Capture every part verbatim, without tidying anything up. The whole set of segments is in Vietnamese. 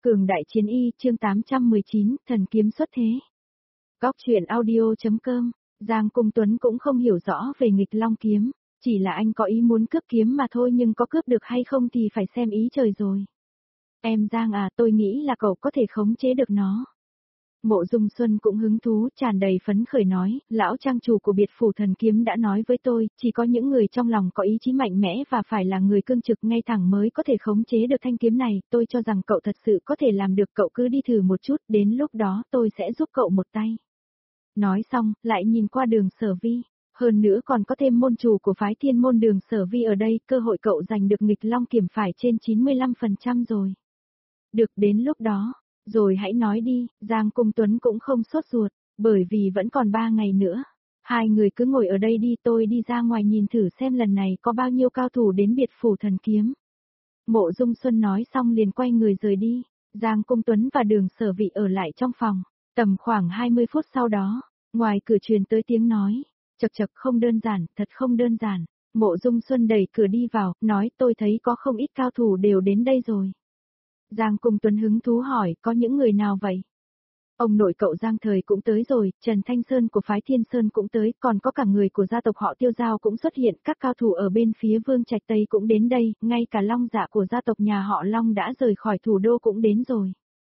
Cường đại chiến y, chương tám trăm mười chín, thần kiếm xuất thế. Góc truyện audio.com, Giang Cung Tuấn cũng không hiểu rõ về nghịch long kiếm, chỉ là anh có ý muốn cướp kiếm mà thôi, nhưng có cướp được hay không thì phải xem ý trời rồi. Em Giang à, tôi nghĩ là cậu có thể khống chế được nó. Mộ Dung Xuân cũng hứng thú, tràn đầy phấn khởi nói, lão trang chủ của biệt phủ thần kiếm đã nói với tôi, chỉ có những người trong lòng có ý chí mạnh mẽ và phải là người cương trực ngay thẳng mới có thể khống chế được thanh kiếm này, tôi cho rằng cậu thật sự có thể làm được, cậu cứ đi thử một chút, đến lúc đó tôi sẽ giúp cậu một tay. Nói xong, lại nhìn qua Đường Sở Vi, hơn nữa còn có thêm môn chủ của phái Thiên môn Đường Sở Vi ở đây, cơ hội cậu giành được nghịch long kiểm phải trên chín mươi lăm phần trăm rồi. Được, đến lúc đó. Rồi hãy nói đi, Giang Cung Tuấn cũng không sốt ruột, bởi vì vẫn còn ba ngày nữa. Hai người cứ ngồi ở đây đi, tôi đi ra ngoài nhìn thử xem lần này có bao nhiêu cao thủ đến biệt phủ thần kiếm. Mộ Dung Xuân nói xong liền quay người rời đi, Giang Cung Tuấn và Đường Sở Vi ở lại trong phòng. Tầm khoảng hai mươi phút sau đó, ngoài cửa truyền tới tiếng nói, chậc chậc, không đơn giản, thật không đơn giản. Mộ Dung Xuân đẩy cửa đi vào, nói tôi thấy có không ít cao thủ đều đến đây rồi. Giang Cung Tuấn hứng thú hỏi, có những người nào vậy? Ông nội cậu Giang Thời cũng tới rồi, Trần Thanh Sơn của phái Thiên Sơn cũng tới, còn có cả người của gia tộc họ Tiêu Giao cũng xuất hiện, các cao thủ ở bên phía Vương Trạch Tây cũng đến đây, ngay cả Long Dạ của gia tộc nhà họ Long đã rời khỏi thủ đô cũng đến rồi.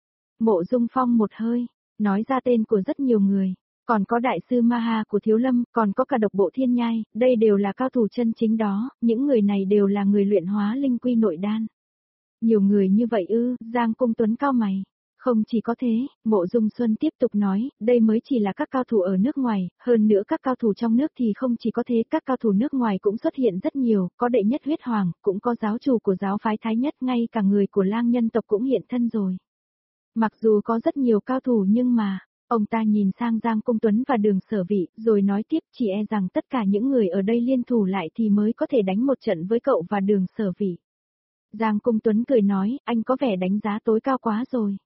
Mộ Dung Phong một hơi, nói ra tên của rất nhiều người, còn có đại sư Maha của Thiếu Lâm, còn có cả độc bộ Thiên Nhai, đây đều là cao thủ chân chính đó, những người này đều là người luyện hóa linh quy nội đan. Nhiều người như vậy ư, Giang Cung Tuấn cau mày. Không chỉ có thế, Mộ Dung Xuân tiếp tục nói, đây mới chỉ là các cao thủ ở nước ngoài, hơn nữa các cao thủ trong nước thì không chỉ có thế, các cao thủ nước ngoài cũng xuất hiện rất nhiều, có đệ nhất huyết hoàng, cũng có giáo chủ của giáo phái Thái Nhất, ngay cả người của Lang nhân tộc cũng hiện thân rồi. Mặc dù có rất nhiều cao thủ nhưng mà, ông ta nhìn sang Giang Cung Tuấn và Đường Sở Vi, rồi nói tiếp, chỉ e rằng tất cả những người ở đây liên thủ lại thì mới có thể đánh một trận với cậu và Đường Sở Vi. Giang Cung Tuấn cười nói, anh có vẻ đánh giá tối cao quá rồi.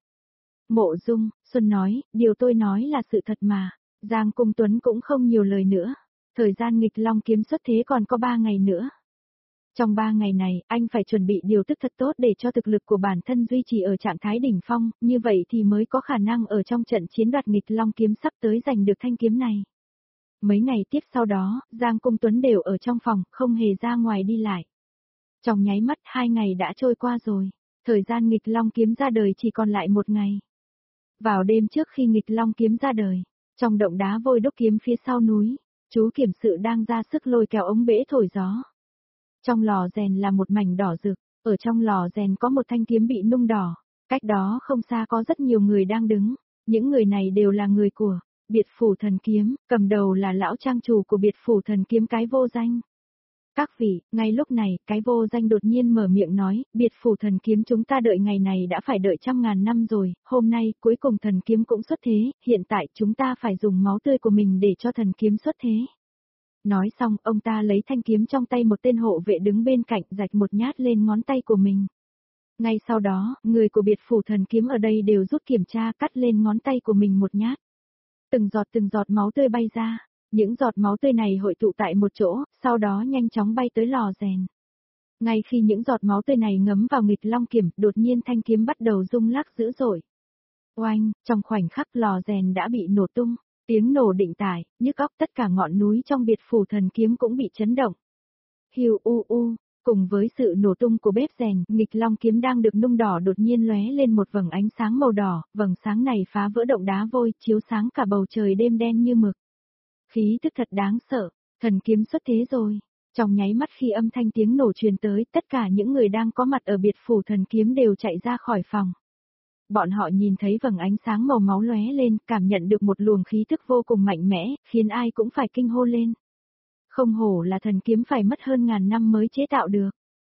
Mộ Dung Xuân nói, điều tôi nói là sự thật mà. Giang Cung Tuấn cũng không nhiều lời nữa. Thời gian nghịch long kiếm xuất thế còn có ba ngày nữa. Trong ba ngày này, anh phải chuẩn bị điều tức thật tốt để cho thực lực của bản thân duy trì ở trạng thái đỉnh phong, như vậy thì mới có khả năng ở trong trận chiến đoạt nghịch long kiếm sắp tới giành được thanh kiếm này. Mấy ngày tiếp sau đó, Giang Cung Tuấn đều ở trong phòng, không hề ra ngoài đi lại. Trong nháy mắt hai ngày đã trôi qua rồi, thời gian nghịch long kiếm ra đời chỉ còn lại một ngày. Vào đêm trước khi nghịch long kiếm ra đời, trong động đá vôi đúc kiếm phía sau núi, chú kiểm sự đang ra sức lôi kéo ống bể thổi gió. Trong lò rèn là một mảnh đỏ rực, ở trong lò rèn có một thanh kiếm bị nung đỏ, cách đó không xa có rất nhiều người đang đứng, những người này đều là người của biệt phủ thần kiếm, cầm đầu là lão trang chủ của biệt phủ thần kiếm cái vô danh. Các vị, ngay lúc này, cái vô danh đột nhiên mở miệng nói, biệt phủ thần kiếm chúng ta đợi ngày này đã phải đợi trăm ngàn năm rồi, hôm nay, cuối cùng thần kiếm cũng xuất thế, hiện tại chúng ta phải dùng máu tươi của mình để cho thần kiếm xuất thế. Nói xong, ông ta lấy thanh kiếm trong tay một tên hộ vệ đứng bên cạnh, rạch một nhát lên ngón tay của mình. Ngay sau đó, người của biệt phủ thần kiếm ở đây đều rút kiểm tra cắt lên ngón tay của mình một nhát. Từng giọt từng giọt máu tươi bay ra. Những giọt máu tươi này hội tụ tại một chỗ, sau đó nhanh chóng bay tới lò rèn. Ngay khi những giọt máu tươi này ngấm vào nghịch long kiếm, đột nhiên thanh kiếm bắt đầu rung lắc dữ dội. Oanh, trong khoảnh khắc lò rèn đã bị nổ tung, tiếng nổ định tải, nhức óc, tất cả ngọn núi trong biệt phủ thần kiếm cũng bị chấn động. Hiu u u, cùng với sự nổ tung của bếp rèn, nghịch long kiếm đang được nung đỏ đột nhiên lóe lên một vầng ánh sáng màu đỏ, vầng sáng này phá vỡ động đá vôi, chiếu sáng cả bầu trời đêm đen như mực. Khí tức thật đáng sợ, thần kiếm xuất thế rồi. Trong nháy mắt khi âm thanh tiếng nổ truyền tới, tất cả những người đang có mặt ở biệt phủ thần kiếm đều chạy ra khỏi phòng. Bọn họ nhìn thấy vầng ánh sáng màu máu lóe lên, cảm nhận được một luồng khí tức vô cùng mạnh mẽ, khiến ai cũng phải kinh hô lên. Không hổ là thần kiếm phải mất hơn ngàn năm mới chế tạo được.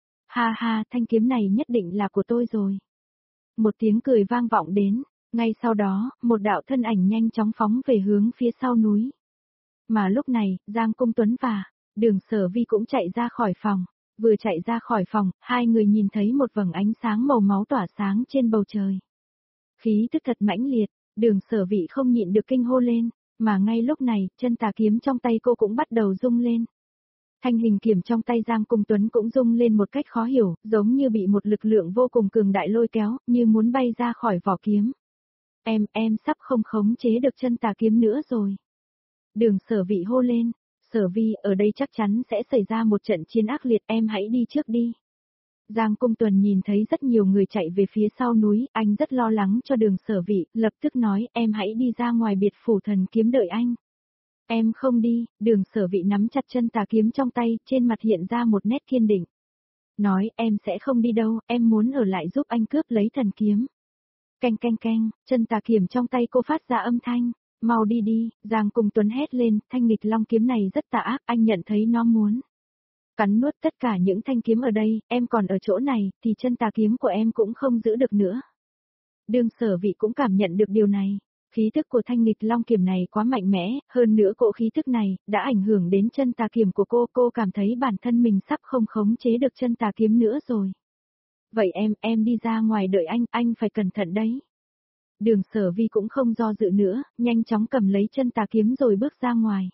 Ha ha, thanh kiếm này nhất định là của tôi rồi. Một tiếng cười vang vọng đến, ngay sau đó, một đạo thân ảnh nhanh chóng phóng về hướng phía sau núi. Mà lúc này, Giang Cung Tuấn và Đường Sở Vi cũng chạy ra khỏi phòng. Vừa chạy ra khỏi phòng, hai người nhìn thấy một vầng ánh sáng màu máu tỏa sáng trên bầu trời. Khí tức thật mãnh liệt, Đường Sở Vi không nhịn được kinh hô lên, mà ngay lúc này, chân tà kiếm trong tay cô cũng bắt đầu rung lên. Thanh hình kiếm trong tay Giang Cung Tuấn cũng rung lên một cách khó hiểu, giống như bị một lực lượng vô cùng cường đại lôi kéo, như muốn bay ra khỏi vỏ kiếm. Em, em sắp không khống chế được chân tà kiếm nữa rồi. Đường Sở Vị hô lên, Sở Vi, ở đây chắc chắn sẽ xảy ra một trận chiến ác liệt, em hãy đi trước đi. Giang Cung Tuấn nhìn thấy rất nhiều người chạy về phía sau núi, anh rất lo lắng cho Đường Sở Vị, lập tức nói, em hãy đi ra ngoài biệt phủ thần kiếm đợi anh. Em không đi, Đường Sở Vị nắm chặt chân tà kiếm trong tay, trên mặt hiện ra một nét kiên định. Nói, em sẽ không đi đâu, em muốn ở lại giúp anh cướp lấy thần kiếm. Canh canh canh, chân tà kiếm trong tay cô phát ra âm thanh. Mau đi đi, Giang Cung Tuấn hét lên, thanh nghịch long kiếm này rất tà ác, anh nhận thấy nó muốn cắn nuốt tất cả những thanh kiếm ở đây, em còn ở chỗ này, thì chân tà kiếm của em cũng không giữ được nữa. Đường Sở Vị cũng cảm nhận được điều này, khí tức của thanh nghịch long kiếm này quá mạnh mẽ, hơn nữa cỗ khí tức này, đã ảnh hưởng đến chân tà kiếm của cô, cô cảm thấy bản thân mình sắp không khống chế được chân tà kiếm nữa rồi. Vậy em, em đi ra ngoài đợi anh, anh phải cẩn thận đấy. Đường Sở Vi cũng không do dự nữa, nhanh chóng cầm lấy chân tà kiếm rồi bước ra ngoài.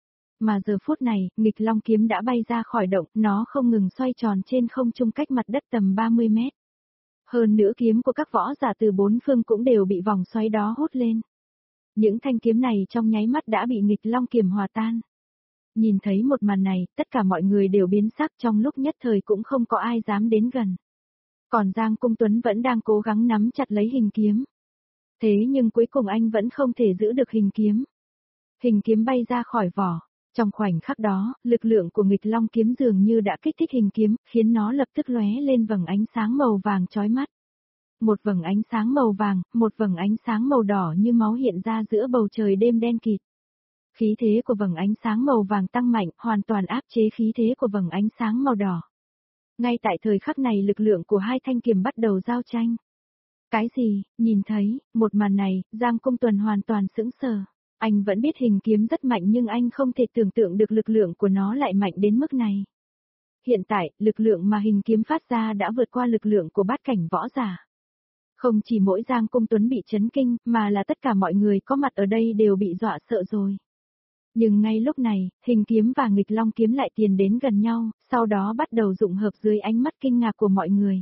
Mà giờ phút này, nghịch long kiếm đã bay ra khỏi động, nó không ngừng xoay tròn trên không trung cách mặt đất tầm ba mươi mét. Hơn nữa kiếm của các võ giả từ bốn phương cũng đều bị vòng xoáy đó hút lên. Những thanh kiếm này trong nháy mắt đã bị nghịch long kiếm hòa tan. Nhìn thấy một màn này, tất cả mọi người đều biến sắc, trong lúc nhất thời cũng không có ai dám đến gần. Còn Giang Cung Tuấn vẫn đang cố gắng nắm chặt lấy hình kiếm. Thế nhưng cuối cùng anh vẫn không thể giữ được hình kiếm. Hình kiếm bay ra khỏi vỏ. Trong khoảnh khắc đó, lực lượng của nghịch long kiếm dường như đã kích thích hình kiếm, khiến nó lập tức lóe lên vầng ánh sáng màu vàng chói mắt. Một vầng ánh sáng màu vàng, một vầng ánh sáng màu đỏ như máu hiện ra giữa bầu trời đêm đen kịt. Khí thế của vầng ánh sáng màu vàng tăng mạnh, hoàn toàn áp chế khí thế của vầng ánh sáng màu đỏ. Ngay tại thời khắc này lực lượng của hai thanh kiếm bắt đầu giao tranh. Cái gì, nhìn thấy, một màn này, Giang Cung Tuấn hoàn toàn sững sờ. Anh vẫn biết hình kiếm rất mạnh nhưng anh không thể tưởng tượng được lực lượng của nó lại mạnh đến mức này. Hiện tại, lực lượng mà hình kiếm phát ra đã vượt qua lực lượng của bát cảnh võ giả. Không chỉ mỗi Giang Cung Tuấn bị chấn kinh, mà là tất cả mọi người có mặt ở đây đều bị dọa sợ rồi. Nhưng ngay lúc này, hình kiếm và nghịch long kiếm lại tiến đến gần nhau, sau đó bắt đầu dụng hợp dưới ánh mắt kinh ngạc của mọi người.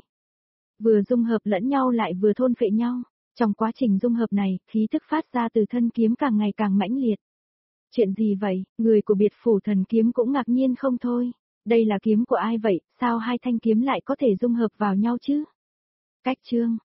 Vừa dung hợp lẫn nhau lại vừa thôn phệ nhau. Trong quá trình dung hợp này, khí thức phát ra từ thân kiếm càng ngày càng mãnh liệt. Chuyện gì vậy, người của biệt phủ thần kiếm cũng ngạc nhiên không thôi. Đây là kiếm của ai vậy, sao hai thanh kiếm lại có thể dung hợp vào nhau chứ? Cách chương